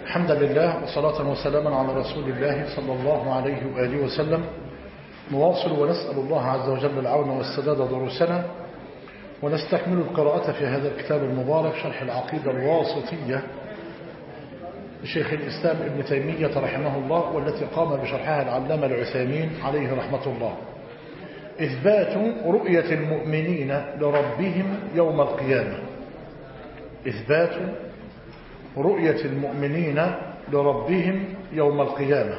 الحمد لله وصلاة وسلاما على رسول الله صلى الله عليه وآله وسلم. نواصل ونسأل الله عز وجل العون والسداد دروسنا، ونستكمل القراءة في هذا الكتاب المبارك شرح العقيدة الواسطية لشيخ الإسلام ابن تيمية رحمه الله، والتي قام بشرحها العلامة العثيمين عليه رحمة الله. إثبات رؤية المؤمنين لربهم يوم القيامة. إثبات رؤية المؤمنين لربهم يوم القيامة.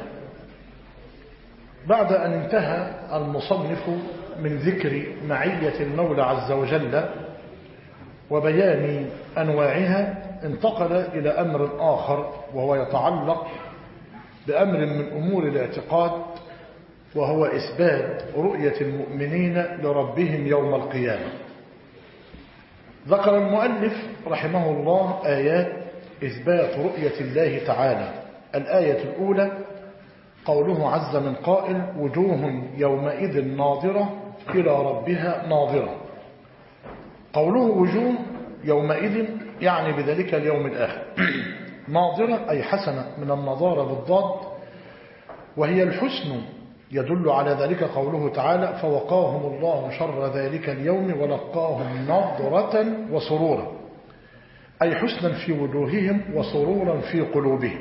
بعد أن انتهى المصنف من ذكر معية المولى عز وجل وبيان أنواعها، انتقل إلى أمر آخر، وهو يتعلق بأمر من أمور الاعتقاد، وهو إثبات رؤية المؤمنين لربهم يوم القيامة. ذكر المؤلف رحمه الله آيات إثبات رؤية الله تعالى. الآية الأولى قوله عز من قائل: وجوه يومئذ ناظرة إلى ربها ناظرة. قوله وجوه يومئذ يعني بذلك اليوم الآخر. ناظرة أي حسنة من النظارة بالضاد، وهي الحسن، يدل على ذلك قوله تعالى: فوقاهم الله شر ذلك اليوم ولقاهم نضرة وسرورا، أي حسنا في وجوههم وسرورا في قلوبهم.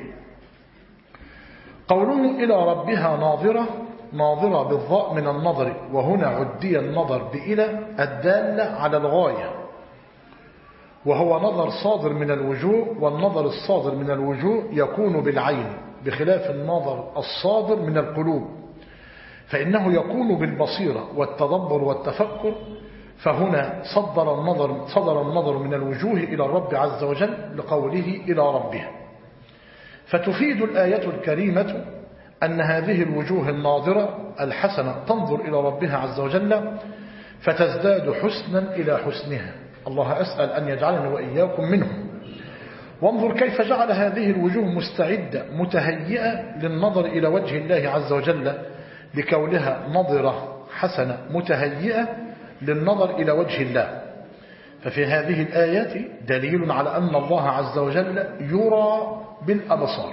قوله إلى ربها ناظرة، ناظرة بالضاء من النظر، وهنا عدي النظر بإلى الدالة على الغاية، وهو نظر صادر من الوجوه، والنظر الصادر من الوجوه يكون بالعين، بخلاف النظر الصادر من القلوب، فإنه يكون بالبصيرة والتدبر والتفكر. فهنا صدر النظر من الوجوه إلى الرب عز وجل لقوله إلى ربها. فتفيد الآية الكريمة أن هذه الوجوه الناظرة الحسنة تنظر إلى ربها عز وجل، فتزداد حسنا إلى حسنها. الله أسأل أن يجعلني وإياكم منهم. وانظر كيف جعل هذه الوجوه مستعدة متهيئة للنظر إلى وجه الله عز وجل، لكونها نظرة حسنة متهيئة للنظر إلى وجه الله. ففي هذه الآيات دليل على أن الله عز وجل يرى بالأبصار.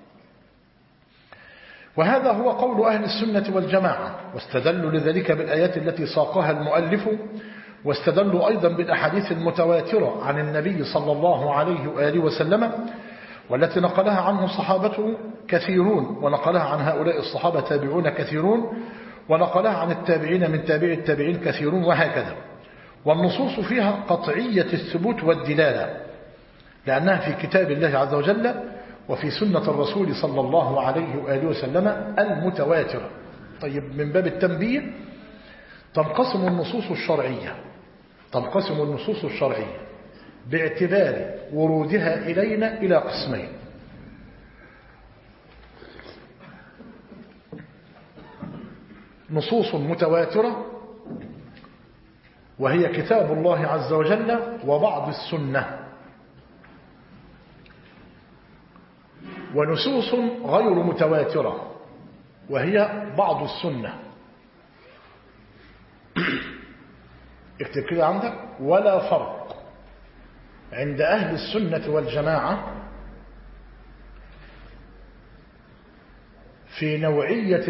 وهذا هو قول أهل السنة والجماعة، واستدلوا لذلك بالآيات التي ساقها المؤلف، واستدلوا أيضا بالأحاديث المتواترة عن النبي صلى الله عليه وآله وسلم، والتي نقلها عنه صحابته كثيرون، ونقلها عن هؤلاء الصحابة تابعون كثيرون، ونقلها عن التابعين من تابع التابعين كثيرون، وهكذا. والنصوص فيها قطعية الثبوت والدلالة، لأنها في كتاب الله عز وجل وفي سنة الرسول صلى الله عليه وآله وسلم المتواترة. طيب، من باب التنبيه، تنقسم النصوص الشرعية باعتبار ورودها إلينا إلى قسمين: نصوص متواترة، وهي كتاب الله عز وجل وبعض السنة، ونصوص غير متواترة، وهي بعض السنة. اكتب كده عندك: ولا فرق عند أهل السنة والجماعة في نوعية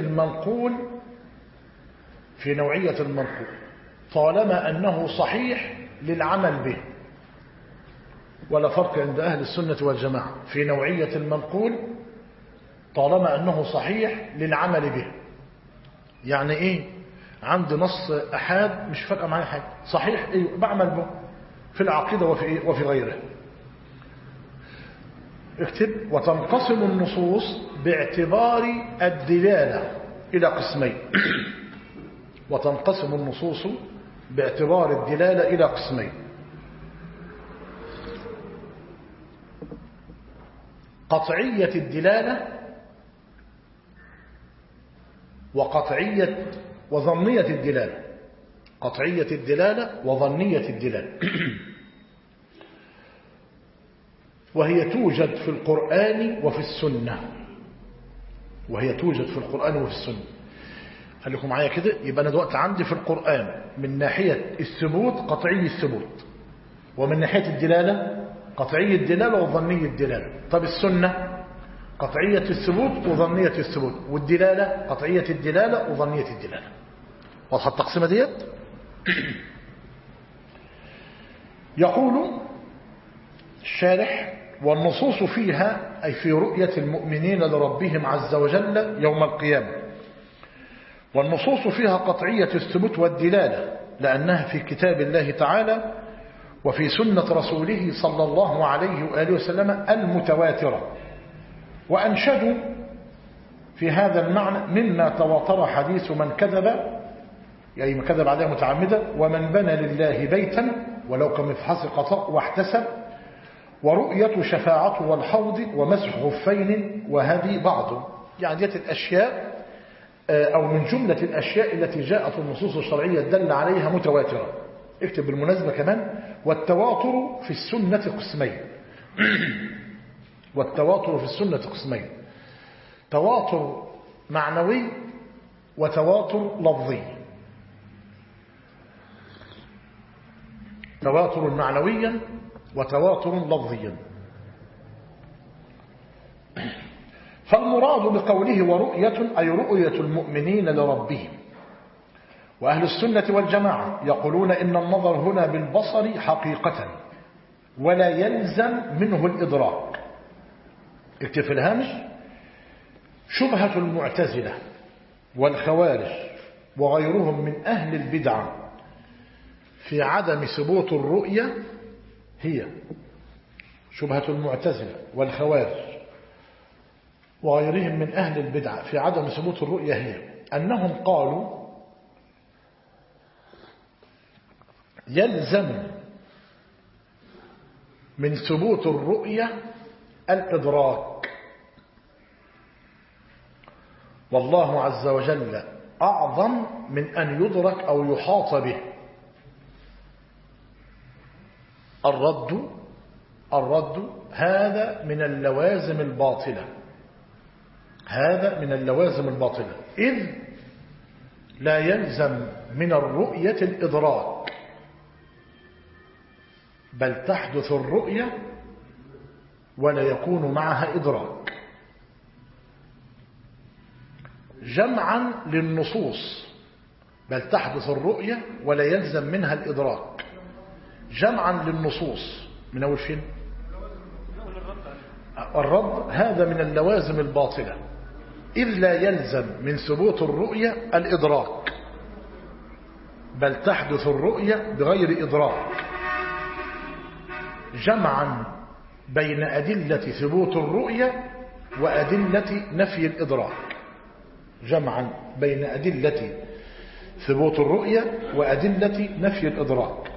المنقول طالما أنه صحيح للعمل به. ولا فرق عند أهل السنة والجماعة في نوعية المنقول طالما أنه صحيح للعمل به. يعني إيه؟ عند نص أحاد مش فارقة معايا حاجة، صحيح إيه بعمل به في العقيدة وفي غيره. اكتب: وتنقسم النصوص باعتبار الدلالة إلى قسمين. وتنقسم النصوص باعتبار الدلالة إلى قسمين: قطعية الدلالة وظنية الدلالة. قطعية الدلالة وظنية الدلالة. وهي توجد في القرآن وفي السنة. خليكم معايا كده. يبقى أنا دلوقتي عندي في القرآن من ناحية الثبوت قطعي الثبوت، ومن ناحية الدلالة قطعي الدلالة وظني الدلالة. طب السنة قطعية الثبوت وظنية الثبوت، والدلالة قطعية الدلالة وظنية الدلالة. واضحة التقسيمة ديت؟ يقول الشارح: والنصوص فيها أي في رؤية المؤمنين لربهم عز وجل يوم القيامة، والنصوص فيها قطعية الثبوت والدلالة لأنها في كتاب الله تعالى وفي سنة رسوله صلى الله عليه وآله وسلم المتواترة. وأنشدوا في هذا المعنى: مما تواتر حديث من كذب، يعني من كذب عليه متعمدا، ومن بنى لله بيتا ولو كمفحص قطاء واحتسب، ورؤية شفاعته والحوض ومسح خفين وهذه بعض. يعني ديت الأشياء أو من جملة الأشياء التي جاءت النصوص الشرعية الدالة عليها متواترة. اكتب بالمناسبة كمان: والتواتر في السنة قسمين. والتواتر في السنة قسمين: تواتر معنوي وتواتر لفظي. تواتر معنويا وتواتر لفظيا. فالمراد بقوله ورؤية أي رؤية المؤمنين لربهم. وأهل السنة والجماعة يقولون إن النظر هنا بالبصر حقيقة ولا يلزم منه الإدراك. اكتب في الهامش: شبهة المعتزلة والخوارج وغيرهم من أهل البدع في عدم ثبوت الرؤية هي شبهة المعتزلة والخوارج وغيرهم من أهل البدع في عدم ثبوت الرؤية هي أنهم قالوا يلزم من ثبوت الرؤية الإدراك، والله عز وجل أعظم من أن يدرك أو يحاط به. الرد هذا من اللوازم الباطلة، هذا من اللوازم الباطلة، إذ لا يلزم من الرؤية الإدراك، بل تحدث الرؤية ولا يكون معها إدراك. جمعا للنصوص: بل تحدث الرؤية ولا يلزم منها الإدراك. جمعا للنصوص من أول فين؟ الرد هذا من اللوازم الباطلة، إذ لا يلزم من ثبوت الرؤية الإدراك، بل تحدث الرؤية بغير إدراك. جمعا بين أدلة ثبوت الرؤية وأدلة نفي الإدراك. جمعا بين أدلة ثبوت الرؤية وأدلة نفي الإدراك.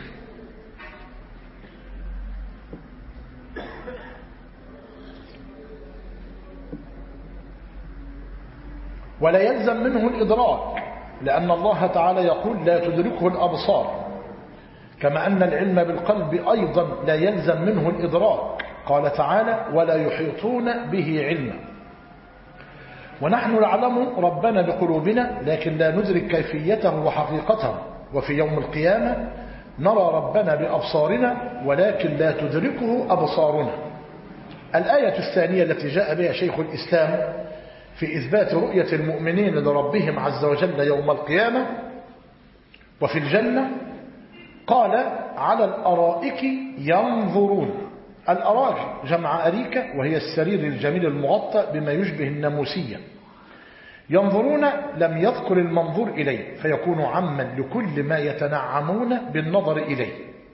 ولا يلزم منه الإدراك، لأن الله تعالى يقول لا تدركه الأبصار، كما أن العلم بالقلب أيضا لا يلزم منه الإدراك. قال تعالى ولا يحيطون به علما. ونحن نعلم ربنا بقلوبنا لكن لا ندرك كيفيته وحقيقته، وفي يوم القيامة نرى ربنا بأبصارنا ولكن لا تدركه أبصارنا. الآية الثانية التي جاء بها شيخ الإسلام في إثبات رؤية المؤمنين لربهم عز وجل يوم القيامة وفي الجنة، قال على الأرائك ينظرون. الأرائك جمع أريكة، وهي السرير الجميل المغطى بما يشبه الناموسية. ينظرون لم يذكر المنظور إليه، فيكون عما لكل ما يتنعمون بالنظر إليه.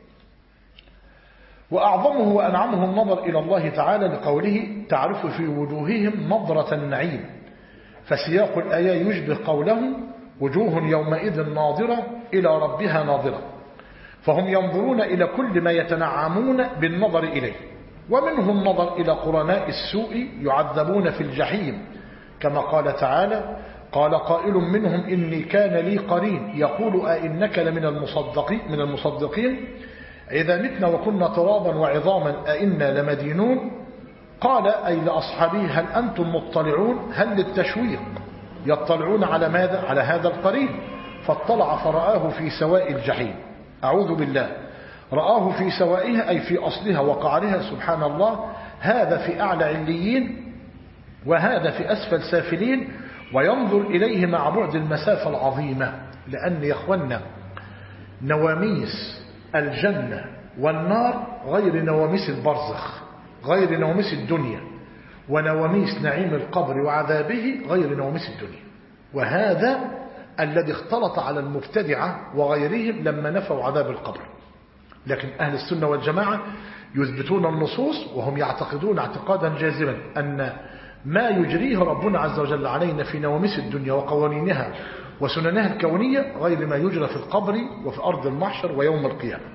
وأعظمه وأنعمه النظر إلى الله تعالى لقوله تعرف في وجوههم نظرة النعيم، فسياق الآية يشبه قولهم وجوه يومئذ ناظرة إلى ربها ناظرة. فهم ينظرون إلى كل ما يتنعمون بالنظر إليه. ومنهم النظر إلى قرناء السوء يعذبون في الجحيم، كما قال تعالى قال قائل منهم إني كان لي قرين يقول أئنك لمن المصدقين إذا متنا وكنا ترابا وعظاما أئنا لمدينون. قال أي لأصحابه هل أنتم مطلعون؟ هل للتشويق يطلعون على ماذا؟ على هذا القرين. فاطلع فرآه في سواء الجحيم. أعوذ بالله، رآه في سوائها أي في أصلها وقعرها، سبحان الله. هذا في أعلى عليين وهذا في أسفل سافلين، وينظر إليه مع بعد المسافة العظيمة. لأن يا أخوانا نواميس الجنة والنار غير نواميس البرزخ، غير نواميس الدنيا، ونواميس نعيم القبر وعذابه غير نواميس الدنيا. وهذا الذي اختلط على المبتدعة وغيرهم لما نفوا عذاب القبر. لكن أهل السنة والجماعة يثبتون النصوص، وهم يعتقدون اعتقادا جازما أن ما يجريه ربنا عز وجل علينا في نواميس الدنيا وقوانينها وسننها الكونية غير ما يجرى في القبر وفي أرض المحشر ويوم القيامة.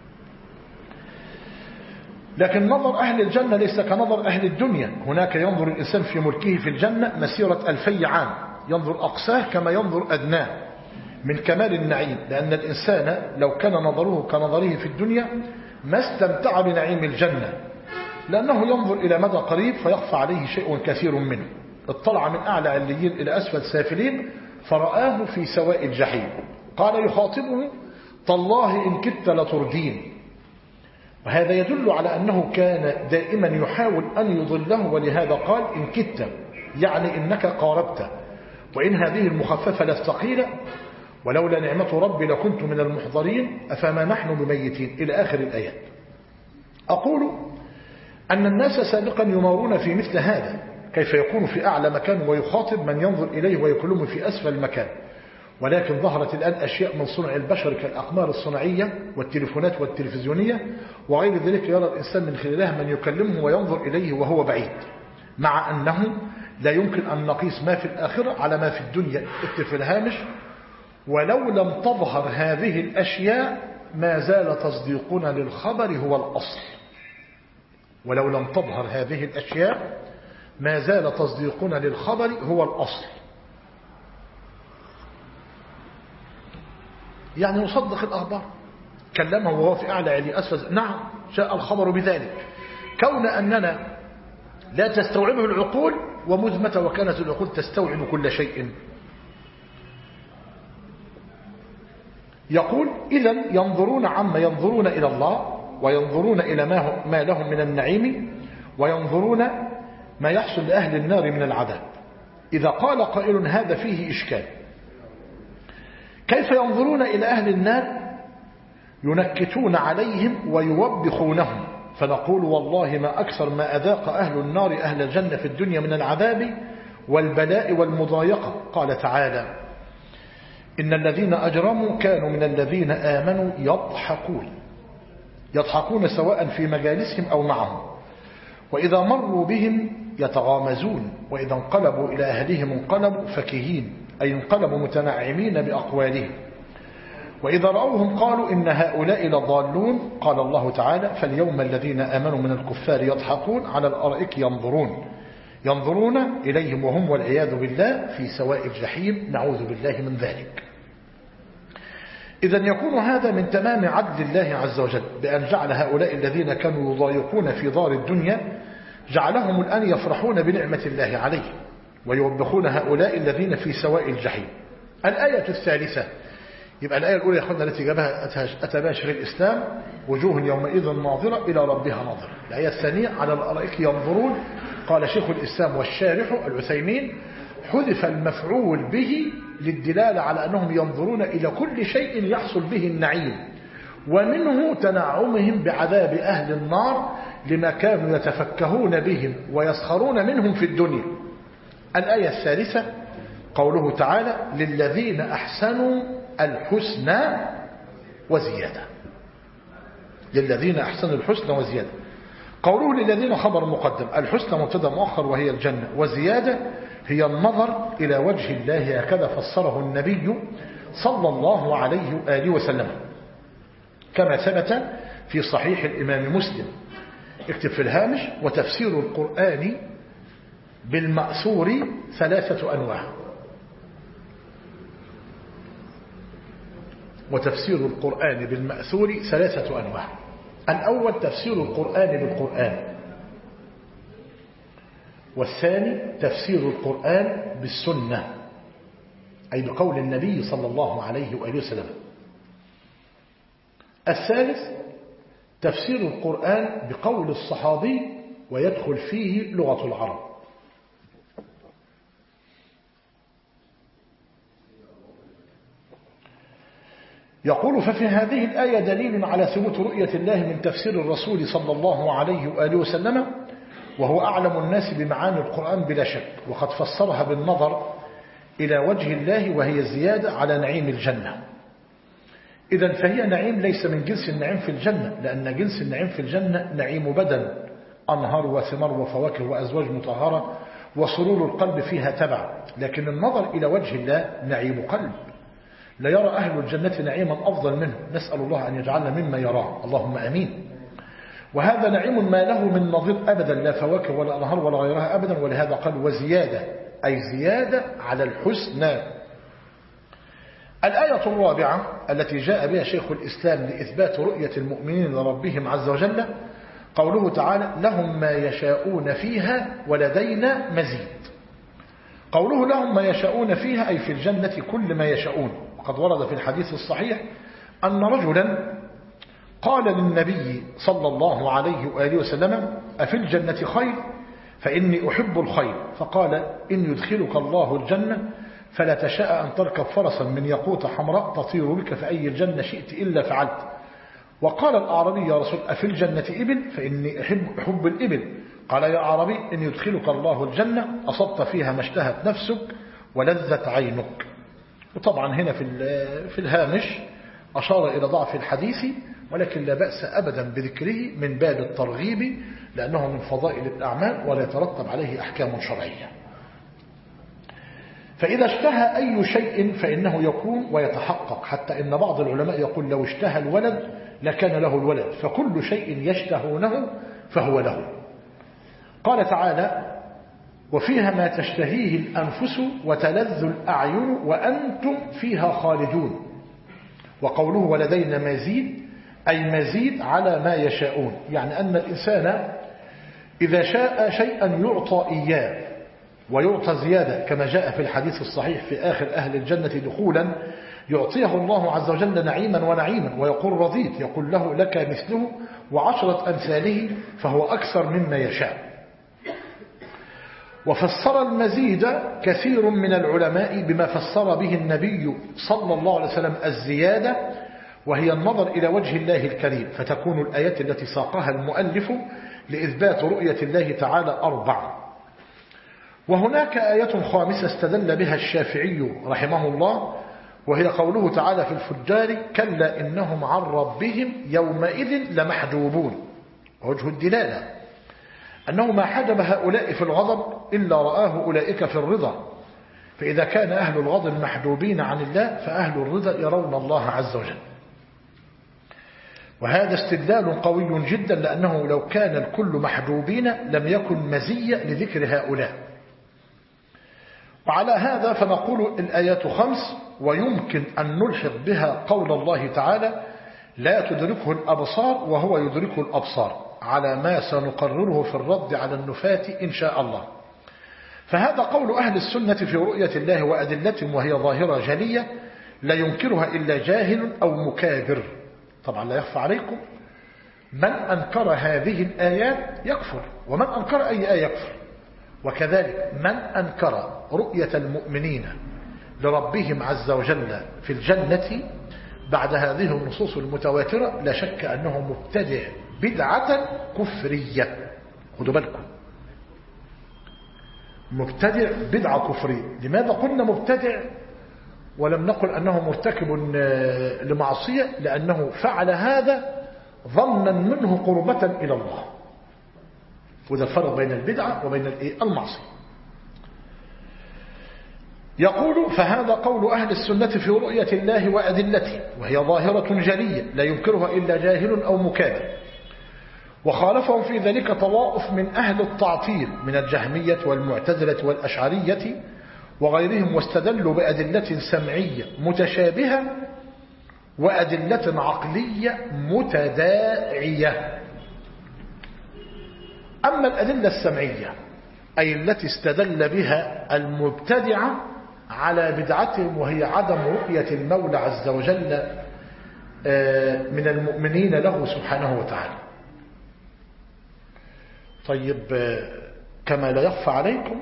لكن نظر أهل الجنة ليس كنظر أهل الدنيا. هناك ينظر الإنسان في ملكه في الجنة مسيرة 2000 عام، ينظر أقصاه كما ينظر أدناه من كمال النعيم. لأن الإنسان لو كان نظره كنظره في الدنيا ما استمتع بنعيم الجنة، لأنه ينظر إلى مدى قريب فيخفى عليه شيء كثير منه. اطلع من أعلى عليين إلى أسفل سافلين فرآه في سواء الجحيم. قال يخاطبه: تالله إن كدت لتردين. وهذا يدل على أنه كان دائما يحاول أن يضله، ولهذا قال إن كدت، يعني إنك قاربت، وإن هذه المخففة للثقيلة، ولولا نعمة ربي لكنت من المحضرين، أفما نحن بميتين، إلى آخر الآيات. أقول أن الناس سابقا يمارون في مثل هذا، كيف يكون في أعلى مكان ويخاطب من ينظر إليه ويكلمه في أسفل مكان. ولكن ظهرت الآن أشياء من صنع البشر كالأقمار الصناعية والتليفونات والتلفزيونية وغير ذلك، يرى الإنسان من خلالها من يكلمه وينظر إليه وهو بعيد، مع أنه لا يمكن أن نقيس ما في الآخرة على ما في الدنيا. اكتب في الهامش: ولو لم تظهر هذه الأشياء ما زال تصديقنا للخبر هو الأصل. ولو لم تظهر هذه الأشياء ما زال تصديقنا للخبر هو الأصل. يعني نصدق الأخبار. كلمه وهو في أعلى علي أسفل، نعم جاء الخبر بذلك. كون أننا لا تستوعبه العقول ومذمة، وكانت العقول تستوعب كل شيء. يقول: إذن ينظرون عما ينظرون إلى الله، وينظرون إلى ما لهم من النعيم، وينظرون ما يحصل لأهل النار من العذاب. إذا قال قائل هذا فيه إشكال، كيف ينظرون إلى أهل النار ينكتون عليهم ويوبخونهم؟ فنقول: والله ما أكثر ما أذاق أهل النار أهل الجنة في الدنيا من العذاب والبلاء والمضايقة. قال تعالى: إن الذين أجرموا كانوا من الذين آمنوا يضحكون سواء في مجالسهم أو معهم، وإذا مروا بهم يتغامزون، وإذا انقلبوا إلى أهلهم انقلبوا فكهين، أي انقلبوا متنعمين بأقوالهم، وإذا رأوهم قالوا إن هؤلاء لضالون. قال الله تعالى: فاليوم الذين آمنوا من الكفار يضحكون على الأرائك ينظرون إليهم وهم والعياذ بالله في سواء الجحيم، نعوذ بالله من ذلك. إذن يكون هذا من تمام عدل الله عز وجل، بأن جعل هؤلاء الذين كانوا يضايقون في دار الدنيا جعلهم الآن يفرحون بنعمة الله عليه، ويوبخون هؤلاء الذين في سواء الجحيم. الآية الثالثة، يبقى الآية الأولى يا أخوانا التي جابها أتى بها شيخ الإسلام: وجوه يومئذ ناظرة إلى ربها ناظرة. الآية الثانية: على الأرائك ينظرون. قال شيخ الإسلام والشارح العثيمين: حذف المفعول به للدلالة على أنهم ينظرون إلى كل شيء يحصل به النعيم، ومنه تنعمهم بعذاب أهل النار لما كانوا يتفكهون بهم ويسخرون منهم في الدنيا. الآية الثالثة قوله تعالى: للذين أحسنوا الحسنى وزيادة. للذين أحسنوا الحسنى وزيادة. قوله للذين خبر مقدم، الحسنى مبتدا مؤخر وهي الجنة، وزيادة هي النظر إلى وجه الله، هكذا فسره النبي صلى الله عليه وآله وسلم كما ثبت في صحيح الإمام مسلم. اكتب في الهامش: وتفسير القرآن بالمأثور 3 أنواع. وتفسير القرآن بالمأثور 3 أنواع. الأول تفسير القرآن بالقرآن، والثاني تفسير القرآن بالسنة، أي بقول النبي صلى الله عليه وآله وسلم. الثالث تفسير القرآن بقول الصحابي ويدخل فيه لغة العرب. يقول ففي هذه الآية دليل على ثبوت رؤية الله من تفسير الرسول صلى الله عليه وآله وسلم، وهو أعلم الناس بمعاني القرآن بلا شك، وقد فسرها بالنظر إلى وجه الله، وهي زيادة على نعيم الجنة. إذن فهي نعيم ليس من جنس النعيم في الجنة، لأن جنس النعيم في الجنة نعيم بدن، أنهار وثمر وفواكه وأزواج مطهرة وسرور القلب فيها تبع، لكن النظر إلى وجه الله نعيم قلب، لا يرى أهل الجنة نعيما أفضل منه، نسأل الله أن يجعلنا مما يراه، اللهم أمين. وهذا نعيم ما له من نظير أبدا، لا فواكه ولا أنهار ولا غيرها أبدا، ولهذا قال وزيادة، أي زيادة على الحسنى. الآية الرابعة التي جاء بها شيخ الإسلام لإثبات رؤية المؤمنين لربهم عز وجل قوله تعالى لهم ما يشاءون فيها ولدينا مزيد. قوله لهم ما يشاءون فيها أي في الجنة كل ما يشاءون. وقد ورد في الحديث الصحيح أن رجلا قال للنبي صلى الله عليه وآله وسلم أفي الجنة خير؟ فإني أحب الخير. فقال إن يدخلك الله الجنة فلا تشاء أن تركب فرسا من يقوت حمراء تطير بك في أي الجنة شئت إلا فعلت. وقال الأعرابي يا رسول أفي الجنة إبل؟ فإني أحب الإبل. قال يا أعرابي إن يدخلك الله الجنة أصبت فيها ما اشتهت نفسك ولذت عينك. وطبعا هنا في الهامش أشار إلى ضعف الحديث، ولكن لا بأس أبدا بذكره من باب الترغيب، لأنه من فضائل الأعمال ولا يترتب عليه أحكام شرعية. فإذا اشتهى أي شيء فإنه يكون ويتحقق، حتى إن بعض العلماء يقول لو اشتهى الولد لكان له الولد، فكل شيء يشتهونه فهو له. قال تعالى وفيها ما تشتهيه الأنفس وتلذ الأعين وأنتم فيها خالدون. وقوله ولدينا مزيد أي مزيد على ما يشاءون، يعني أن الإنسان إذا شاء شيئا يعطى إياه ويعطى زيادة، كما جاء في الحديث الصحيح في آخر أهل الجنة دخولا يعطيه الله عز وجل نعيما ونعيما ويقول رضيت، يقول له لك مثله وعشرة أمثاله، فهو أكثر مما يشاء. وفسر المزيد كثير من العلماء بما فسر به النبي صلى الله عليه وسلم الزيادة، وهي النظر إلى وجه الله الكريم، فتكون الآيات التي ساقها المؤلف لإثبات رؤية الله تعالى 4. وهناك آية خامسة استدل بها الشافعي رحمه الله، وهي قوله تعالى في الفجار كلا إنهم عن ربهم يومئذ لمحجوبون. وجه الدلالة أنه ما حجب هؤلاء في الغضب إلا رآه أولئك في الرضا، فإذا كان أهل الغضب محجوبين عن الله فأهل الرضا يرون الله عز وجل. وهذا استدلال قوي جدا، لأنه لو كان الكل محجوبين لم يكن مزية لذكر هؤلاء. وعلى هذا فنقول الآيات 5، ويمكن أن نلحق بها قول الله تعالى لا تدركه الأبصار وهو يدركه الأبصار، على ما سنقرره في الرد على النفاة إن شاء الله. فهذا قول أهل السنة في رؤية الله وأدلتهم، وهي ظاهرة جلية لا ينكرها إلا جاهل أو مكابر. طبعا لا يخفى عليكم من أنكر هذه الآيات يكفر، ومن أنكر أي آية يكفر. وكذلك من أنكر رؤية المؤمنين لربهم عز وجل في الجنة بعد هذه النصوص المتواترة لا شك أنه مبتدع بدعة كفرية. خدوا بالكم، مبتدع بدعة كفرية. لماذا قلنا مبتدع ولم نقل أنه مرتكب لمعصية؟ لأنه فعل هذا ظنا منه قربة إلى الله، وذا الفرق بين البدعة وبين المعصية. يقول فهذا قول أهل السنة في رؤية الله وأدلته، وهي ظاهرة جلية لا ينكرها إلا جاهل أو مكابر. وخالفهم في ذلك طوائف من أهل التعطيل من الجهمية والمعتزلة والأشعرية وغيرهم، واستدلوا بأدلة سمعية متشابهة وأدلة عقلية متداعية. أما الأدلة السمعية أي التي استدل بها المبتدعة على بدعتهم، وهي عدم رؤية المولى عز وجل من المؤمنين له سبحانه وتعالى. طيب، كما لا يخفى عليكم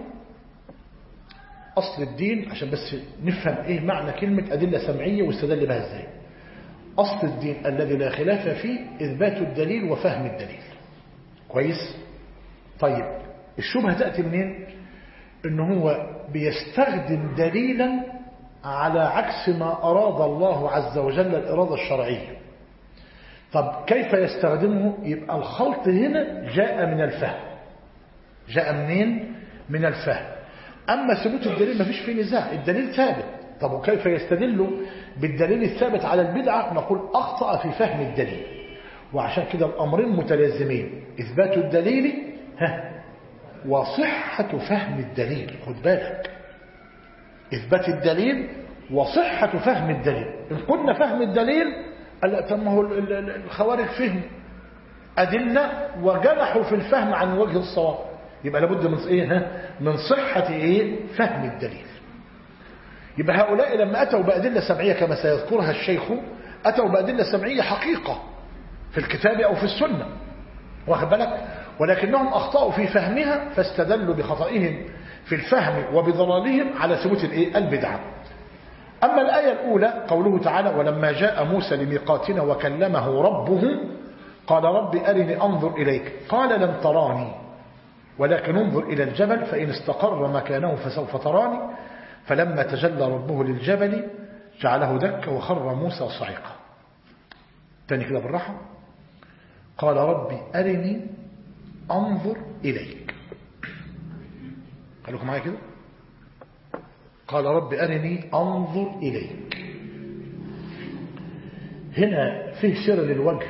أصل الدين، عشان بس نفهم إيه معنى كلمة أدلة سمعية واستدل بها إزاي. أصل الدين الذي لا خلاف فيه إثبات الدليل وفهم الدليل. كويس؟ طيب الشبهة تأتي منين؟ إن هو بيستخدم دليلا على عكس ما أراد الله عز وجل الإرادة الشرعية. طب كيف يستخدمه؟ يبقى الخلط هنا جاء من الفهم. جاء منين؟ من الفهم. أما ثبوت الدليل ما فيش فيه نزاع، الدليل ثابت. طب وكيف يستدل بالدليل الثابت على البدعة؟ نقول أخطأ في فهم الدليل. وعشان كده الأمرين متلازمين، إثبات الدليل وصحة فهم الدليل. خد بالك، إثبات الدليل وصحة فهم الدليل. إن قلنا فهم الدليل طب ما هو الخوارج فهم أدلة وجنحوا في الفهم عن وجه الصواب، يبقى لابد من إيه؟ من صحة إيه؟ فهم الدليل. يبقى هؤلاء لما أتوا بأدلة سمعية كما سيذكرها الشيخ، أتوا بأدلة سمعية حقيقة في الكتاب أو في السنة، واخد بالك؟ ولكنهم أخطأوا في فهمها فاستدلوا بخطئهم في الفهم وبضلالهم على ثبوت البدعة. أما الآية الأولى قوله تعالى: ولما جاء موسى لميقاتنا وكلمه ربه قال رب أرني أنظر إليك قال لن تراني ولكن انظر إلى الجبل فإن استقر مكانه فسوف تراني فلما تجلى ربه للجبل جعله دكا وخر موسى صعقا. تاني كده بالراحة: قال ربي أرني أنظر إليك. خلوكم معايا كده. قال ربي أرني أنظر إليك. هنا فيه سر للوجه.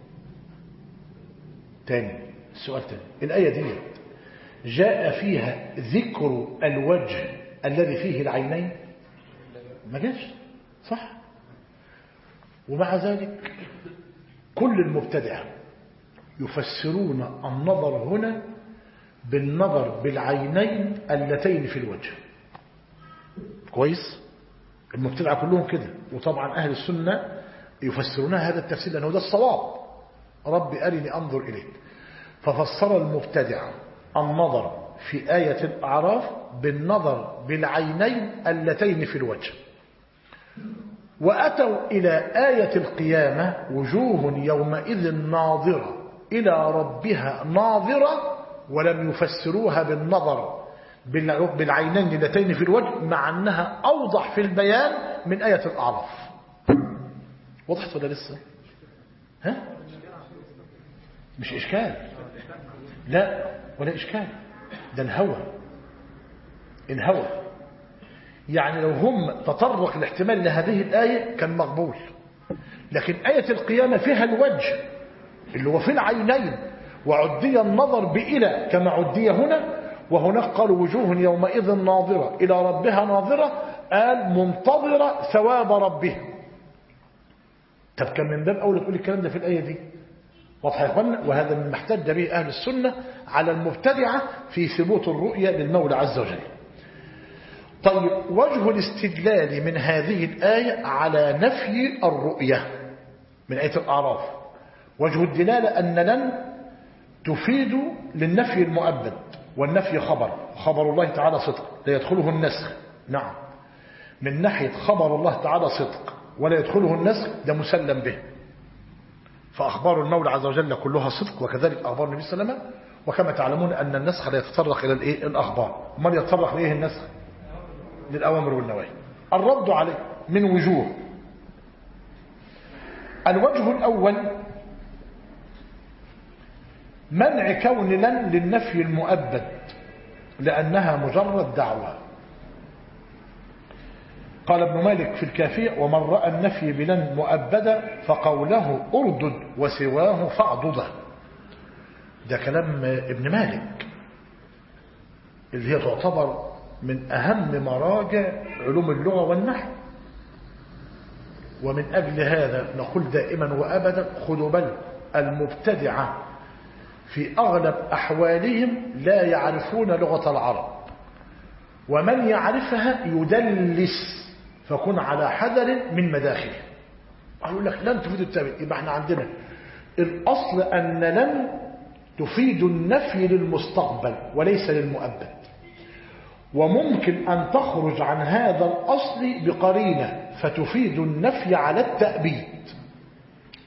تاني السؤال تاني، الآية دي جاء فيها ذكر الوجه الذي فيه العينين؟ ما جاش، صح؟ ومع ذلك كل المبتدعة يفسرون النظر هنا بالنظر بالعينين اللتين في الوجه. كويس؟ المبتدعة كلهم كده، وطبعا أهل السنة يفسرون هذا التفسير لأنه ده الصواب. ربي أرني أنظر إليك. ففسر المبتدعة النظر في آية الأعراف بالنظر بالعينين اللتين في الوجه، وأتوا إلى آية القيامة: وجوه يومئذ ناظرة إلى ربها ناظرة، ولم يفسروها بالنظر بالعينين اللتين في الوجه، مع أنها أوضح في البيان من آية الأعراف. وضحت ولا لسه؟ ها؟ مش إشكال، لا ولا إشكال، ده الهوى. يعني لو هم تطرق الاحتمال لهذه الآية كان مقبول، لكن آية القيامة فيها الوجه اللي هو في العينين، وعدي النظر بإلى كما عدي هنا، وهناك قالوا وجوه يومئذ ناظرة إلى ربها ناظرة، قال منتظرة ثواب ربها. طب كان من باب أولى تقول الكلام ده في الآية دي. واضح يا اخوانا؟ وهذا من محتج به أهل السنة على المبتدعة في ثبوت الرؤية للمولى عز وجل. طيب، وجه الاستدلال من هذه الآية على نفي الرؤية من آية الأعراف، وجه الدلالة أن لن تفيد للنفي المؤبد، والنفي خبر الله تعالى صدق لا يدخله النسخ. نعم، من ناحية خبر الله تعالى صدق ولا يدخله النسخ ده مسلم به، فأخبار المولى عز وجل كلها صدق، وكذلك أخبار النبي صلى الله عليه وسلم. وكما تعلمون أن النسخ لا يتطرق إلى الأخبار، ومن يتطرق لإيه النسخ؟ للأوامر والنواهي. الرد عليه من وجوه. الوجه الأول منع كون لن للنفي المؤبد لأنها مجرد دعوة. قال ابن مالك في الكافية: ومن رأى النفي بلن مؤبدا فقوله أردد وسواه فاعضده. ده كلام ابن مالك اللي هي تعتبر من أهم مراجع علوم اللغة والنحو. ومن أجل هذا نقول دائما وأبدا خذوا بالكم، المبتدعة في أغلب أحوالهم لا يعرفون لغة العرب، ومن يعرفها يدلس، فكن على حذر من مداخله. أقول لك لن تفيد التابع، يبقى احنا عندنا الأصل أن لن تفيد النفي للمستقبل وليس للمؤبد، وممكن أن تخرج عن هذا الأصل بقرينة فتفيد النفي على التأبيد.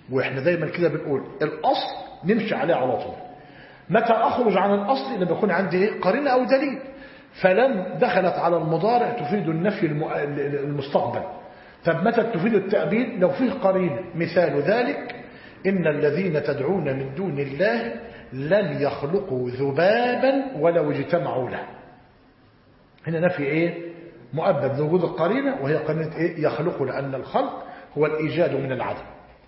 وإحنا دايما كده بنقول الأصل نمشي عليه على طول. متى أخرج عن الأصل؟ لما يكون عندي قرينة أو دليل. فلم دخلت على المضارع تفيد النفي المستقبل. طب متى تفيد التأبيد؟ لو فيه قرينة. مثال ذلك إن الذين تدعون من دون الله لن يخلقوا ذبابا ولو اجتمعوا له. هنا نفي إيه؟ مؤبد لوجود القرينة، وهي قرينة إيه؟ يخلقوا، لأن الخلق هو الإيجاد من العدم.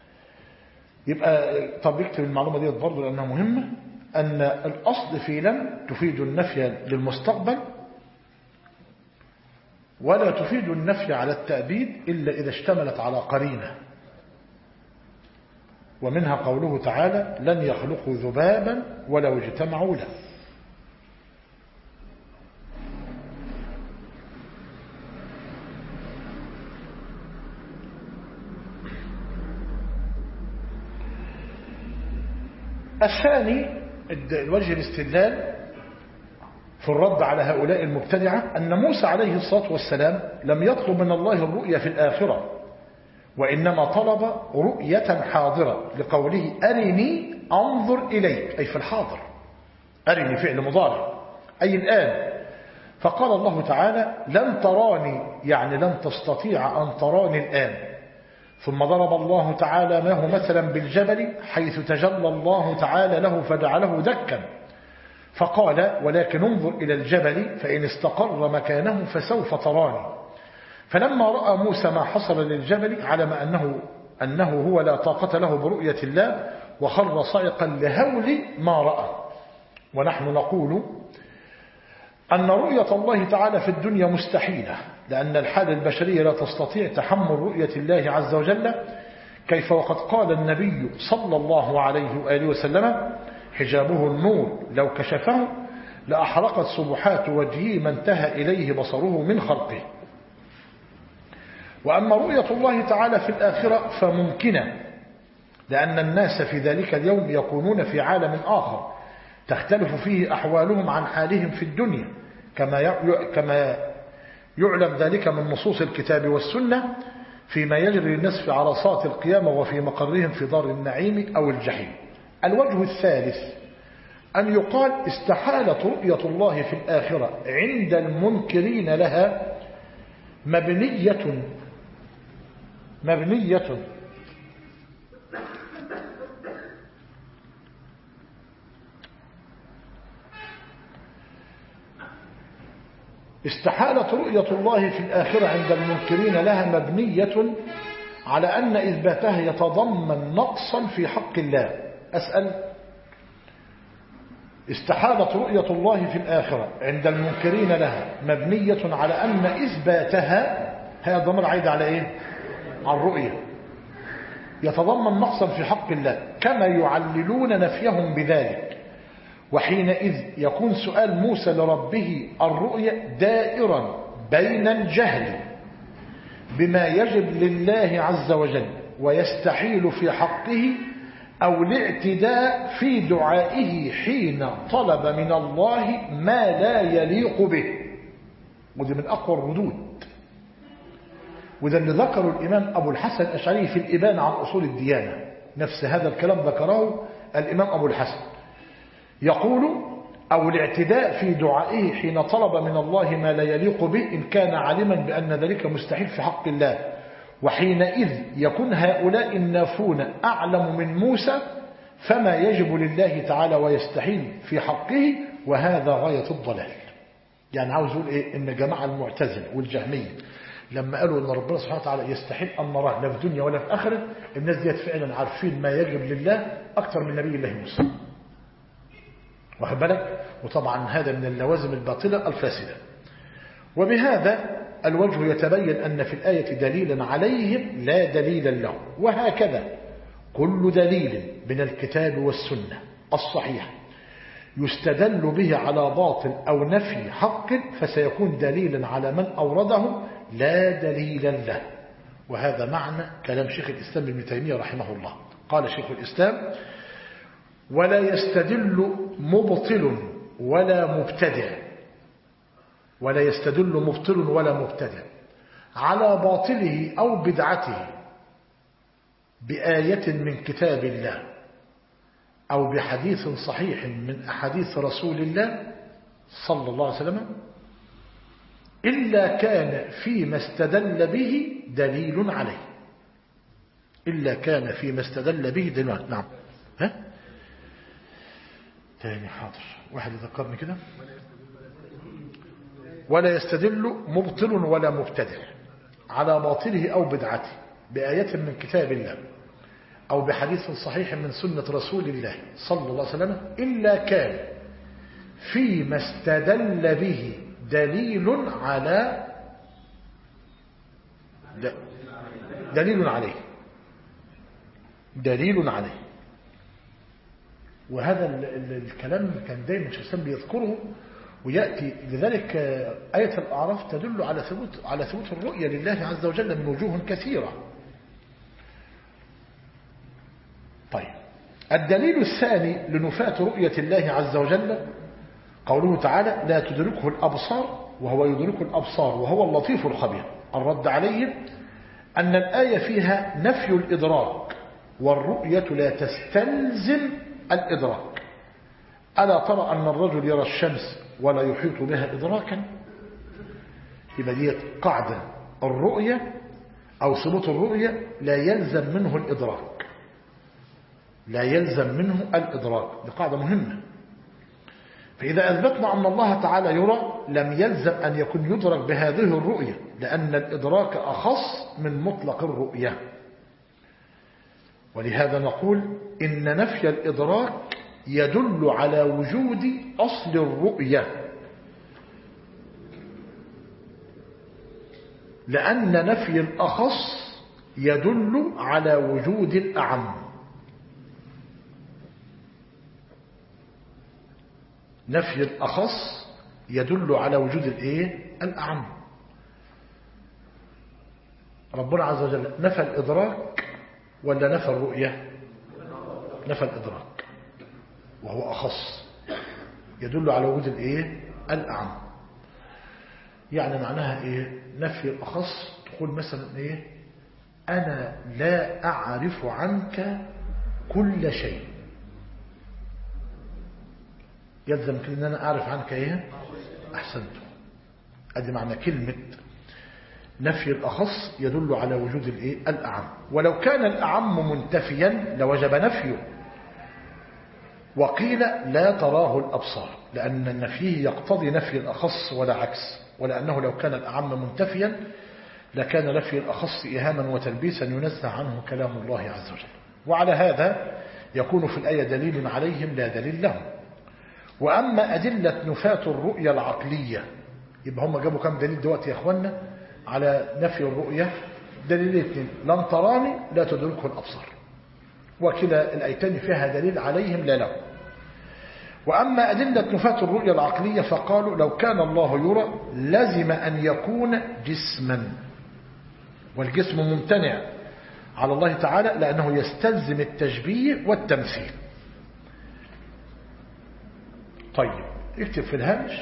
يبقى طب يكتب المعلومة دي برضه لأنها مهمة، أن الأصل في لم تفيد النفي للمستقبل ولا تفيد النفي على التأبيد إلا إذا اشتملت على قرينة. ومنها قوله تعالى لن يخلقوا ذبابا ولو اجتمعوا له. الثاني الوجه الاستدلال في الرد على هؤلاء المبتدعة أن موسى عليه الصلاة والسلام لم يطلب من الله الرؤية في الآخرة، وإنما طلب رؤية حاضرة لقوله أرني أنظر إليك، أي في الحاضر. أرني فعل مضارع أي الآن. فقال الله تعالى لن تراني، يعني لن تستطيع أن تراني الآن. ثم ضرب الله تعالى له مثلا بالجبل حيث تجلى الله تعالى له فجعله دكا، فقال ولكن انظر إلى الجبل فإن استقر مكانه فسوف تراني. فلما رأى موسى ما حصل للجبل علم أنه هو لا طاقة له برؤية الله، وخر صعقا لهول ما رأى. ونحن نقول أن رؤية الله تعالى في الدنيا مستحيلة، لأن الحال البشرية لا تستطيع تحمل رؤية الله عز وجل. كيف وقد قال النبي صلى الله عليه وآله وسلم حجابه النور لو كشفه لأحرقت سبحات وجهه ما انتهى إليه بصره من خلقه. وأما رؤية الله تعالى في الآخرة فممكنة، لأن الناس في ذلك اليوم يكونون في عالم آخر تختلف فيه أحوالهم عن حالهم في الدنيا، كما يعلم ذلك من نصوص الكتاب والسنة فيما يجري للناس في عرصات القيامة وفي مقرهم في دار النعيم أو الجحيم. الوجه الثالث أن يقال استحالة رؤية الله في الآخرة عند المنكرين لها مبنية استحالة رؤية الله في الآخرة عند المنكرين لها مبنية على أن إثباتها يتضمن نقصا في حق الله. أسأل، استحالة رؤية الله في الآخرة عند المنكرين لها مبنية على أن إثباتها، هذا ضمير عايد على إيه؟ على الرؤية، يتضمن نقصا في حق الله كما يعللون نفيهم بذلك. وحينئذ يكون سؤال موسى لربه الرؤية دائرا بين الجهل بما يجب لله عز وجل ويستحيل في حقه، أو الاعتداء في دعائه حين طلب من الله ما لا يليق به. ودي من أقوى الردود، وده اللي ذكره الإمام أبو الحسن الأشعري في الإبانة عن أصول الديانة. نفس هذا الكلام ذكره الإمام أبو الحسن، يقول أو الاعتداء في دعائه حين طلب من الله ما لا يليق به إن كان عالما بأن ذلك مستحيل في حق الله. وحينئذ يكون هؤلاء النافون أعلم من موسى فما يجب لله تعالى ويستحيل في حقه، وهذا غاية الضلال. يعني عاوز يقول إيه؟ إن جماعة المعتزلة والجهمية لما قالوا إن ربنا سبحانه وتعالى يستحيل أن نراه لا في الدنيا ولا في آخرة، الناس ديت فعلا عارفين ما يجب لله أكثر من نبي الله موسى، واخد بالك؟ وطبعا هذا من اللوازم الباطلة الفاسدة. وبهذا الوجه يتبين أن في الآية دليلا عليهم لا دليل لهم، وهكذا كل دليل من الكتاب والسنة الصحيح يستدل به على باطل أو نفي حق فسيكون دليلا على من أورده لا دليل له. وهذا معنى كلام شيخ الإسلام ابن تيمية رحمه الله. قال شيخ الإسلام ولا يستدل مبطل ولا مبتدع، ولا يستدل مبطل ولا مبتدع على باطله أو بدعته بآية من كتاب الله أو بحديث صحيح من أحاديث رسول الله صلى الله عليه وسلم إلا كان فيما استدل به دليل عليه. إلا كان فيما استدل به دليل عليه. نعم. ها؟ تاني حاضر، واحد يذكرني كده. ولا يستدل مبطل ولا مبتدع على باطله أو بدعته بآية من كتاب الله أو بحديث صحيح من سنة رسول الله صلى الله عليه وسلم إلا كان فيما استدل به دليل على دليل عليه دليل عليه. وهذا الكلام كان دايما الشيخ الإسلام بيذكره ويأتي لذلك. آية الأعراف تدل على ثبوت الرؤية لله عز وجل من وجوه كثيرة. طيب، الدليل الثاني لنفاة رؤية الله عز وجل قوله تعالى لا تدركه الأبصار وهو يدرك الأبصار وهو اللطيف الخبير. الرد عليه أن الآية فيها نفي الإدراك، والرؤية لا تستلزم الإدراك. ألا ترى أن الرجل يرى الشمس ولا يحيط بها إدراكا؟ يبقى دي قاعدة، الرؤية أو ثبوت الرؤية لا يلزم منه الإدراك، لا يلزم منه الإدراك. دي قاعدة مهمة. فإذا أثبتنا أن الله تعالى يرى لم يلزم أن يكون يدرك بهذه الرؤية، لأن الإدراك أخص من مطلق الرؤية. ولهذا نقول إن نفي الإدراك يدل على وجود أصل الرؤية، لأن نفي الأخص يدل على وجود الأعم. نفي الأخص يدل على وجود الأعم. ربنا عز وجل نفى الإدراك ولا نفى الرؤية؟ نفى الإدراك وهو أخص، يدل على وجود الأعم. يعني معناها نفي الأخص تقول مثلا أنا لا أعرف عنك كل شيء، يلزم كده أن أنا أعرف عنك أحسنت. أدي معنى كلمة نفي الأخص يدل على وجود الأعم. ولو كان الأعم منتفيا لوجب نفيه، وقيل لا تراه الأبصار، لأن النفي يقتضي نفي الأخص ولا عكس. ولأنه لو كان الأعم منتفيا لكان نفي الأخص إهاما وتلبيسا ينزه عنه كلام الله عز وجل. وعلى هذا يكون في الآية دليل عليهم لا دليل لهم. وأما أدلة نفاة الرؤية العقلية، يبقى هم جابوا كم دليل دلوقتي يا أخوانا على نفي الرؤية؟ دليل اثنين: لن تراني لا تدركه الأبصار، وكلا الآيتين فيها دليل عليهم لا لهم. وأما أدلة نفاة الرؤية العقلية فقالوا لو كان الله يرى لزم أن يكون جسما، والجسم ممتنع على الله تعالى لأنه يستلزم التشبيه والتمثيل. طيب، اكتب في الهامش: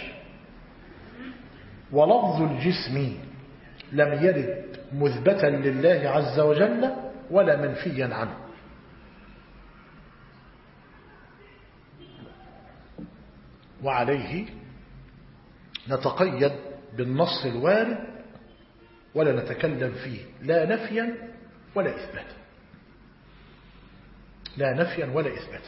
ولفظ الجسم لم يرد مثبتا لله عز وجل ولا منفيا عنه. وعليه نتقيد بالنص الوارد ولا نتكلم فيه لا نفيا ولا إثباتا، لا نفيا ولا إثباتا.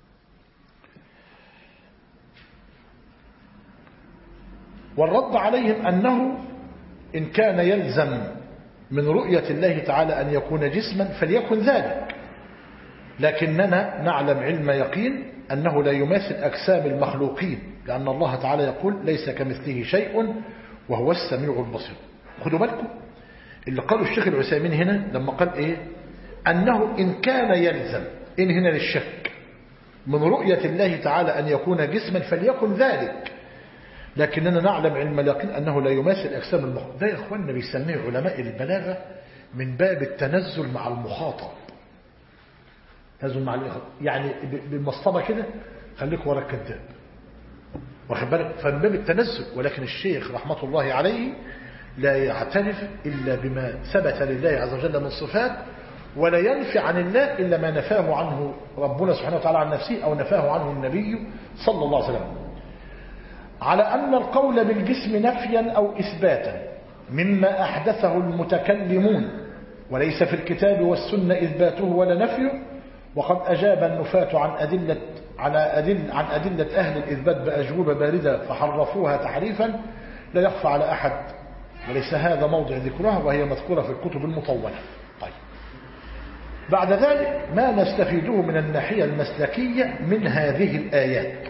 والرد عليهم أنه إن كان يلزم من رؤية الله تعالى أن يكون جسما فليكن ذلك، لكننا نعلم علم يقين أنه لا يماثل أجسام المخلوقين، لأن الله تعالى يقول ليس كمثله شيء وهو السميع البصير. خدوا بالكم اللي قاله الشيخ العثيمين هنا لما قال أنه إن كان يلزم، إن هنا للشك، من رؤية الله تعالى أن يكون جسما فليكن ذلك، لكننا نعلم علم اليقين أنه لا يماثل أجسام المخلوق. ده يا إخواننا بيسميه علماء البلاغة من باب التنزل مع المخاطب. تنزل مع يعني بالمصطبة كده خليك ورا الكذاب، واخد بالك، فمن باب التنزل. ولكن الشيخ رحمة الله عليه لا يعترف إلا بما ثبت لله عز وجل من صفات، ولا ينفي عن الله إلا ما نفاه عنه ربنا سبحانه وتعالى عن نفسه أو نفاه عنه النبي صلى الله عليه وسلم. على أن القول بالجسم نفيا أو إثباتا مما أحدثه المتكلمون وليس في الكتاب والسنة إثباته ولا نفيه، وقد أجاب النفاة عن أدلة أهل الإثبات بأجوبة باردة فحرفوها تحريفا لا يخفى على أحد، وليس هذا موضع ذكرها وهي مذكورة في الكتب المطولة. طيب، بعد ذلك ما نستفيده من الناحية المسلكية من هذه الآيات،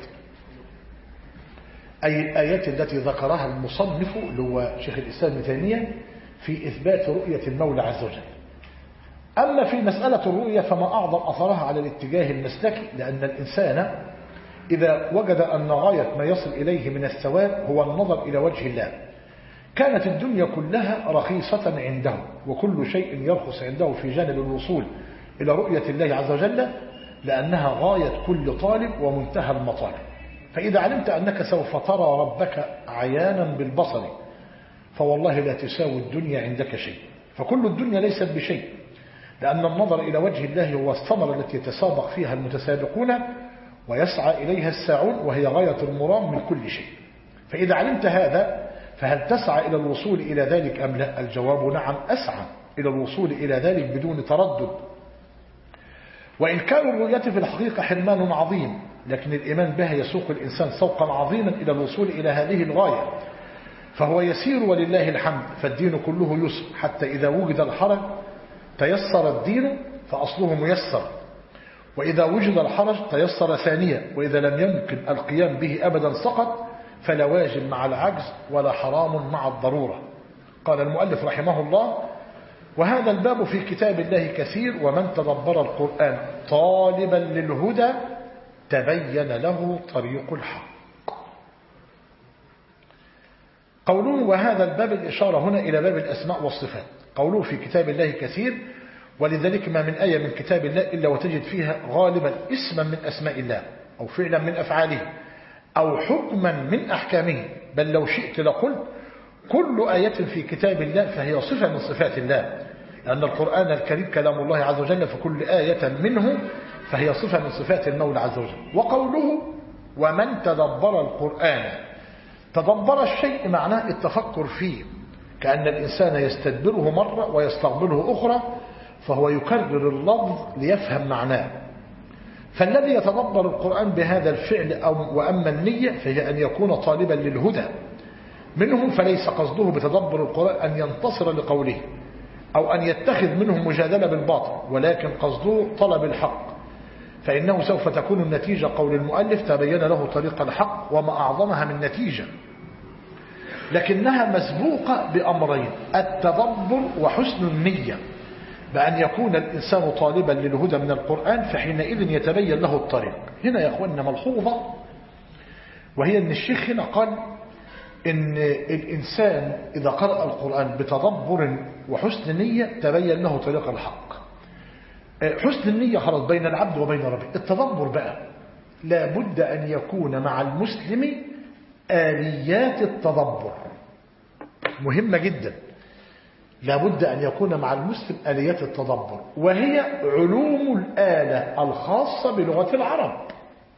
أي الآيات التي ذكرها المصنف اللي هو شيخ الإسلام ابن تيمية في إثبات رؤية المولى عز وجل. أما في مسألة الرؤية فما أعظم أثرها على الاتجاه المسلكي، لأن الإنسان إذا وجد أن غاية ما يصل إليه من الثواب هو النظر إلى وجه الله، كانت الدنيا كلها رخيصة عنده، وكل شيء يرخص عنده في جانب الوصول إلى رؤية الله عز وجل، لأنها غاية كل طالب ومنتهى المطالب. فإذا علمت أنك سوف ترى ربك عيانا بالبصر فوالله لا تساوي الدنيا عندك شيء، فكل الدنيا ليست بشيء، لأن النظر إلى وجه الله هو الثمرة التي يتسابق فيها المتسابقون ويسعى إليها الساعون، وهي غاية المرام من كل شيء. فإذا علمت هذا فهل تسعى إلى الوصول إلى ذلك أم لا؟ الجواب نعم، أسعى إلى الوصول إلى ذلك بدون تردد. وإنكار الرؤية في الحقيقة حرمان عظيم، لكن الإيمان بها يسوق الإنسان سوقا عظيما إلى الوصول إلى هذه الغاية، فهو يسير ولله الحمد، فالدين كله يسر، حتى إذا وجد الحرج تيسر الدين فأصله ميسر، وإذا وجد الحرج تيسر ثانيا، وإذا لم يمكن القيام به أبدا سقط، فلا واجب مع العجز ولا حرام مع الضرورة. قال المؤلف رحمه الله: وهذا الباب في كتاب الله كثير، ومن تدبر القرآن طالبا للهدى تبين له طريق الحق. قوله وهذا الباب الإشارة هنا إلى باب الأسماء والصفات. قوله في كتاب الله كثير، ولذلك ما من آية من كتاب الله إلا وتجد فيها غالبا اسما من أسماء الله أو فعلا من أفعاله أو حكما من أحكامه، بل لو شئت لقلت كل آية في كتاب الله فهي صفة من صفات الله، لأن القرآن الكريم كلام الله عز وجل، فكل آية منه فهي صفة من صفات المولى عز وجل. وقوله ومن تدبر القرآن، تدبر الشيء معناه التفكر فيه، كأن الإنسان يستدبره مرة ويستقبله أخرى، فهو يكرر اللفظ ليفهم معناه. فالذي يتدبر القرآن بهذا الفعل وأما النية فهي أن يكون طالبا للهدى منه، فليس قصده بتدبر القرآن أن ينتصر لقوله أو أن يتخذ منه مجادلة بالباطل، ولكن قصده طلب الحق، فإنه سوف تكون النتيجة قول المؤلف تبين له طريق الحق، وما أعظمها من نتيجة، لكنها مسبوقة بأمرين: التدبر وحسن النية، بأن يكون الإنسان طالبا للهدى من القرآن، فحينئذ يتبين له الطريق. هنا يا أخواننا ملحوظة، وهي أن الشيخ هنا قال إن الإنسان إذا قرأ القرآن بتدبر وحسن نية تبين له طريق الحق. حسن النية خلاص بين العبد وبين ربه. التدبر بقى لا بد أن يكون مع المسلم آليات التدبر، مهمة جدا، لا بد أن يكون مع المسلم آليات التدبر، وهي علوم الآلة الخاصة بلغة العرب.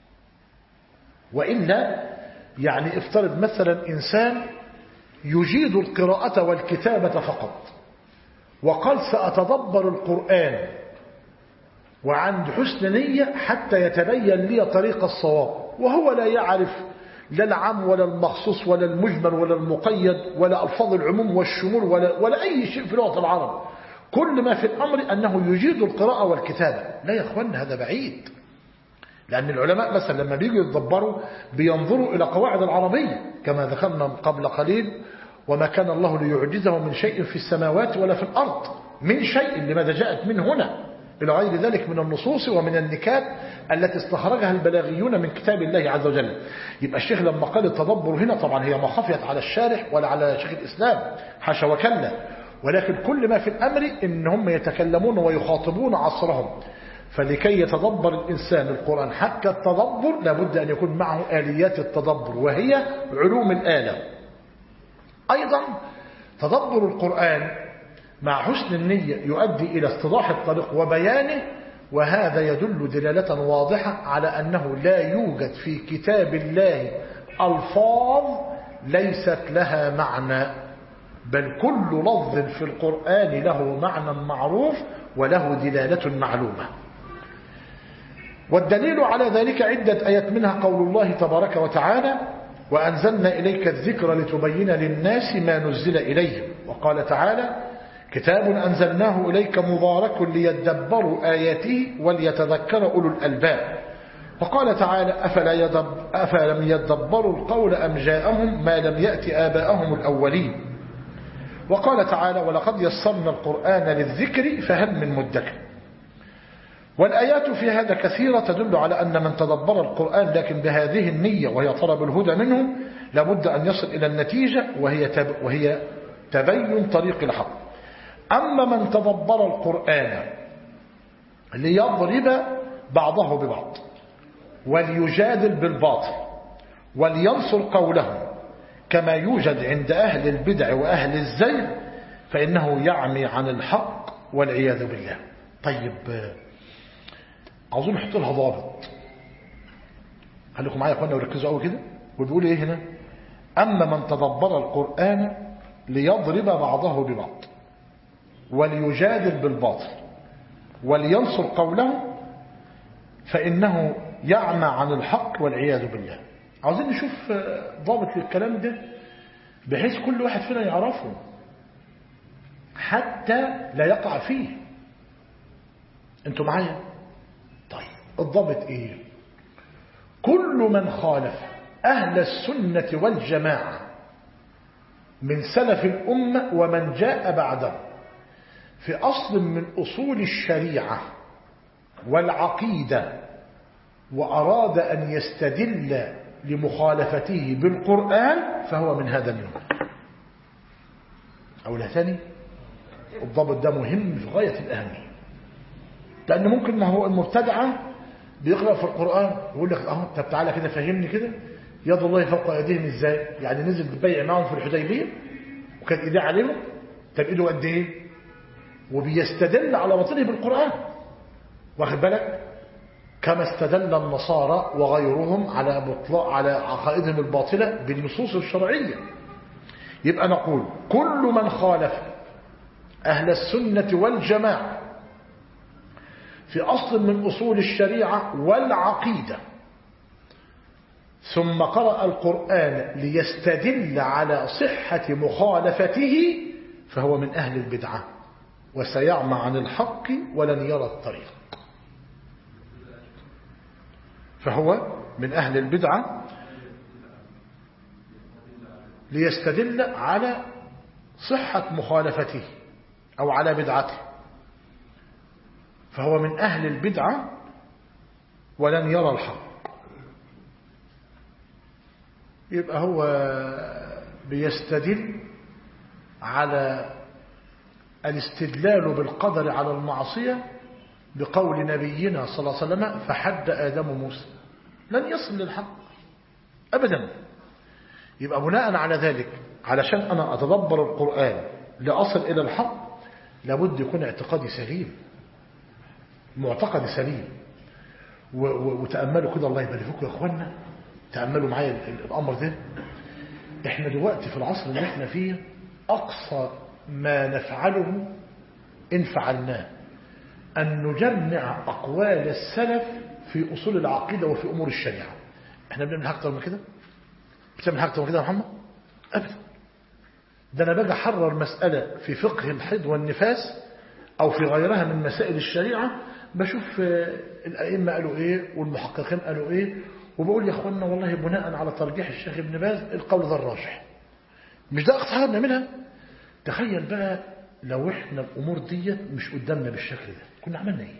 وإلا يعني افترض مثلا إنسان يجيد القراءة والكتابة فقط وقال سأتدبر القرآن وعند حسن نية حتى يتبين لي طريق الصواب، وهو لا يعرف لا العام ولا المخصوص ولا المجمل ولا المقيد ولا ألفاظ العموم والشمول ولا أي شيء في لغة العرب، كل ما في الأمر أنه يجيد القراءة والكتابة. لا يا أخوان، هذا بعيد، لأن العلماء مثلا لما بيجوا يتدبروا بينظروا إلى قواعد العربية كما ذكرنا قبل قليل: وما كان الله ليعجزه من شيء في السماوات ولا في الأرض من شيء، لماذا جاءت من هنا إلى غير ذلك من النصوص ومن النكات التي استخرجها البلاغيون من كتاب الله عز وجل. يبقى الشيخ لما قال التدبر هنا طبعا هي ما خفيت على الشارح ولا على شيخ الإسلام، حاشا وكلا، ولكن كل ما في الأمر إن هم يتكلمون ويخاطبون عصرهم، فلكي يتدبر الإنسان القرآن حتى التدبر لابد أن يكون معه آليات التدبر، وهي علوم الآلة. أيضا تدبر القرآن مع حسن النية يؤدي إلى اتضاح الطريق وبيانه، وهذا يدل دلالة واضحة على أنه لا يوجد في كتاب الله ألفاظ ليست لها معنى، بل كل لفظ في القرآن له معنى معروف وله دلالة معلومة. والدليل على ذلك عدة آيات، منها قول الله تبارك وتعالى: وأنزلنا إليك الذكر لتبين للناس ما نزل إليهم. وقال تعالى: كتاب أنزلناه إليك مبارك ليدبروا آياته وليتذكر أولو الألباب. وقال تعالى: أفلم يدبروا القول أم جاءهم ما لم يأت آباءهم الأولين. وقال تعالى: ولقد يسرنا القرآن للذكر فهل من مدكر. والآيات في هذا كثيرة تدل على أن من تدبر القرآن لكن بهذه النية وهي طلب الهدى منه لابد أن يصل إلى النتيجة وهي تبين طريق الحق. أما من تدبر القرآن ليضرب بعضه ببعض وليجادل بالباطل ولينصر قوله كما يوجد عند أهل البدع وأهل الزيغ فإنه يعمي عن الحق والعياذ بالله. طيب، عاوزين نحط لها ضابط. خليكم معايا يا اخوانا وركزوا قوي كده. وبيقول ايه هنا؟ اما من تدبر القرآن ليضرب بعضه ببعض وليجادل بالباطل ولينصر قوله فإنه يعمى عن الحق والعياذ بالله. عاوزين نشوف ضابط للكلام ده بحيث كل واحد فينا يعرفه حتى لا يقع فيه. انتوا معايا؟ طيب، الضابط ايه؟ كل من خالف أهل السنة والجماعة من سلف الأمة ومن جاء بعده في أصل من أصول الشريعة والعقيدة وأراد أن يستدل لمخالفته بالقرآن فهو من هذا النوع. أولا ثاني، الضابط ده مهم في غاية الأهمية، لأن ممكن ما هو المبتدعة بيقرأ في القرآن يقول لك طب تعالى كده فهمني كده، يد الله فوق أيديهم ازاي؟ يعني نزل بالبيع معهم في الحديبية وكان ايديه عليهم، طب ايده قد ايه؟ وبيستدل على باطله بالقرآن، واخد بالك؟ كما استدل النصارى وغيرهم على عقائدهم الباطلة بالنصوص الشرعية. يبقى نقول كل من خالف أهل السنة والجماعة في أصل من أصول الشريعة والعقيدة ثم قرأ القرآن ليستدل على صحة مخالفته فهو من أهل البدعة وسيعمى عن الحق ولن يرى الطريق. فهو من أهل البدعة ليستدل على صحة مخالفته أو على بدعته، فهو من أهل البدعة ولن يرى الحق. يبقى هو بيستدل على الاستدلال بالقدر على المعصية بقول نبينا صلى الله عليه وسلم فحد آدم موسى، لن يصل للحق أبدا. يبقى بناء على ذلك علشان أنا أتدبر القرآن لأصل إلى الحق لابد يكون اعتقادي سليم، معتقد سليم. وتأملوا كده، الله يبارك فيكم يا أخوانا، تأملوا معايا الأمر ده. احنا دلوقتي في العصر اللي احنا فيه أقصى ما نفعله إن فعلناه أن نجمع أقوال السلف في أصول العقيدة وفي أمور الشريعة. احنا بنعمل حاجة أكتر من كده؟ بتعمل حاجة أكتر من كده يا محمد؟ أبدا. ده أنا باجي أحرر مسألة في فقه الحيض والنفاس أو في غيرها من مسائل الشريعة، بشوف الأئمة قالوا إيه والمحققين قالوا إيه، وبقول يا أخوانا والله بناء على ترجيح الشيخ ابن باز القول ذا الراجح. مش ده أقصى حاجة بنعملها؟ تخيل بقى لو إحنا الأمور دي مش قدامنا بالشكل ده كنا عملنا إيه؟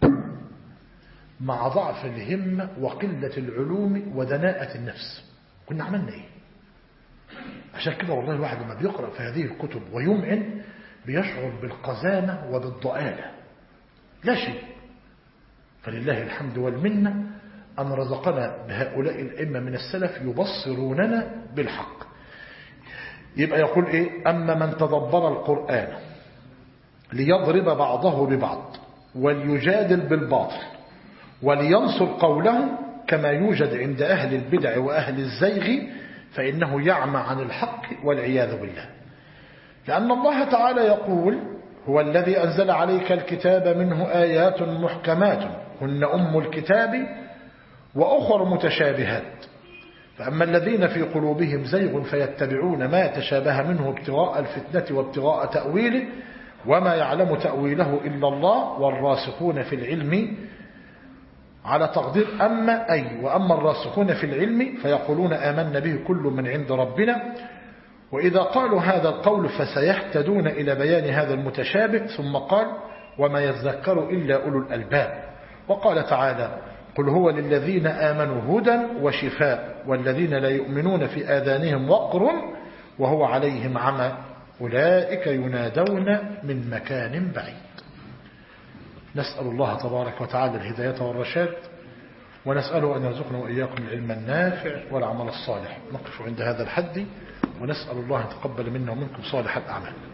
مع ضعف الهمة وقلة العلوم ودناءة النفس كنا عملنا إيه؟ عشان كده والله الواحد لما بيقرأ في هذه الكتب ويمعن بيشعر بالقزامة وبالضآلة، لا شيء. فلله الحمد والمنة أن رزقنا بهؤلاء الأئمة من السلف يبصروننا بالحق. يبقى يقول إيه؟ أما من تدبر القرآن ليضرب بعضه ببعض وليجادل بالباطل ولينصر قوله كما يوجد عند أهل البدع وأهل الزيغ، فإنه يعمى عن الحق والعياذ بالله. لأن الله تعالى يقول: هو الذي أنزل عليك الكتاب منه آيات محكمات هن أم الكتاب وأخر متشابهات، فأما الذين في قلوبهم زيغ فيتبعون ما تشابه منه ابتغاء الفتنة وابتغاء تأويله وما يعلم تأويله إلا الله والراسخون في العلم، على تقدير أما وأما الراسخون في العلم فيقولون آمنا به كل من عند ربنا. وإذا قالوا هذا القول فسيهتدون إلى بيان هذا المتشابه. ثم قال: وما يذكر إلا أولو الألباب. وقال تعالى: قل هو للذين آمنوا هدى وشفاء والذين لا يؤمنون في آذانهم وقر وهو عليهم عمى أولئك ينادون من مكان بعيد. نسأل الله تبارك وتعالى الهداية والرشاد، ونسأله أن يرزقنا وإياكم العلم النافع والعمل الصالح. نقف عند هذا الحد، ونسأل الله أن يتقبل منا ومنكم صالح الأعمال.